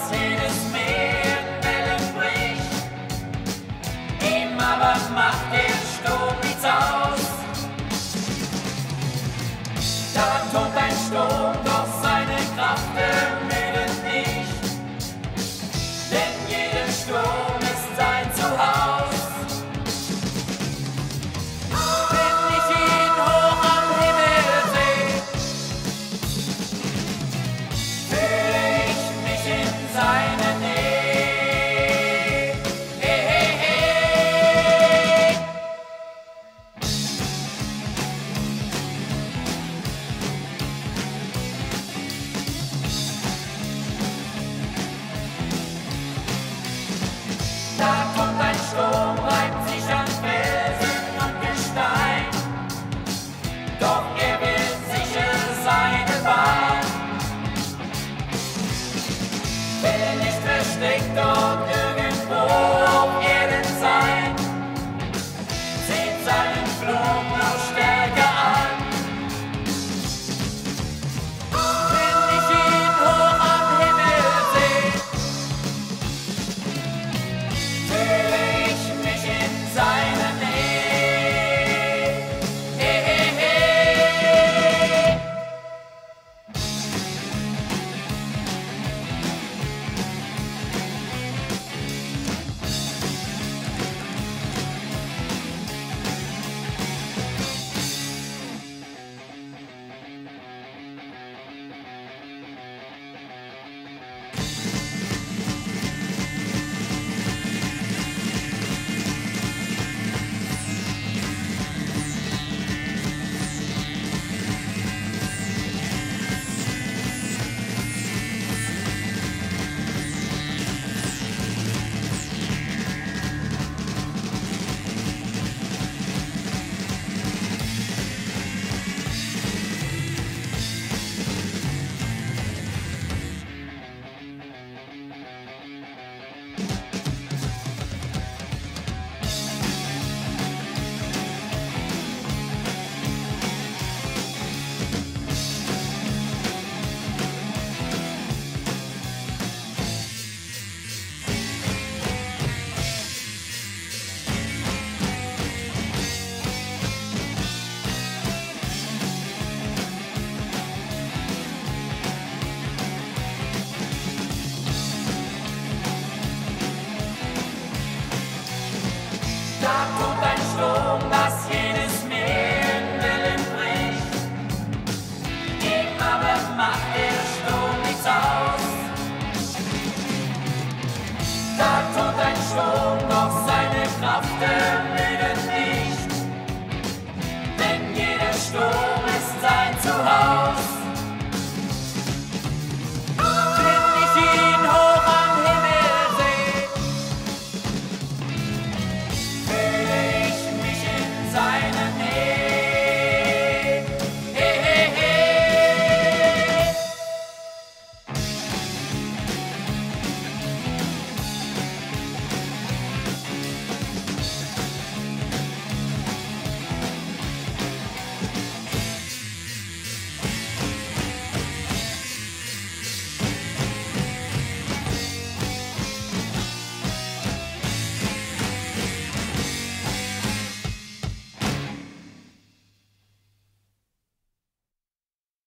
jedes Meer in Wellen bricht. Ihm aber macht der Sturm nichts aus. Da tobt ein Sturm, doch seine Kraft ermüdet nicht. Denn jeder Sturm ist sein Zuhause. Wenn ich ihn hoch am Himmel sehe, fühle ich mich in seiner Nähe. Hey, hey, hey. Da kommt ein Sturm, reibt sich an Felsen und Gestein. Doch er wird sicher seine Bahn. Will nicht versteckt, doch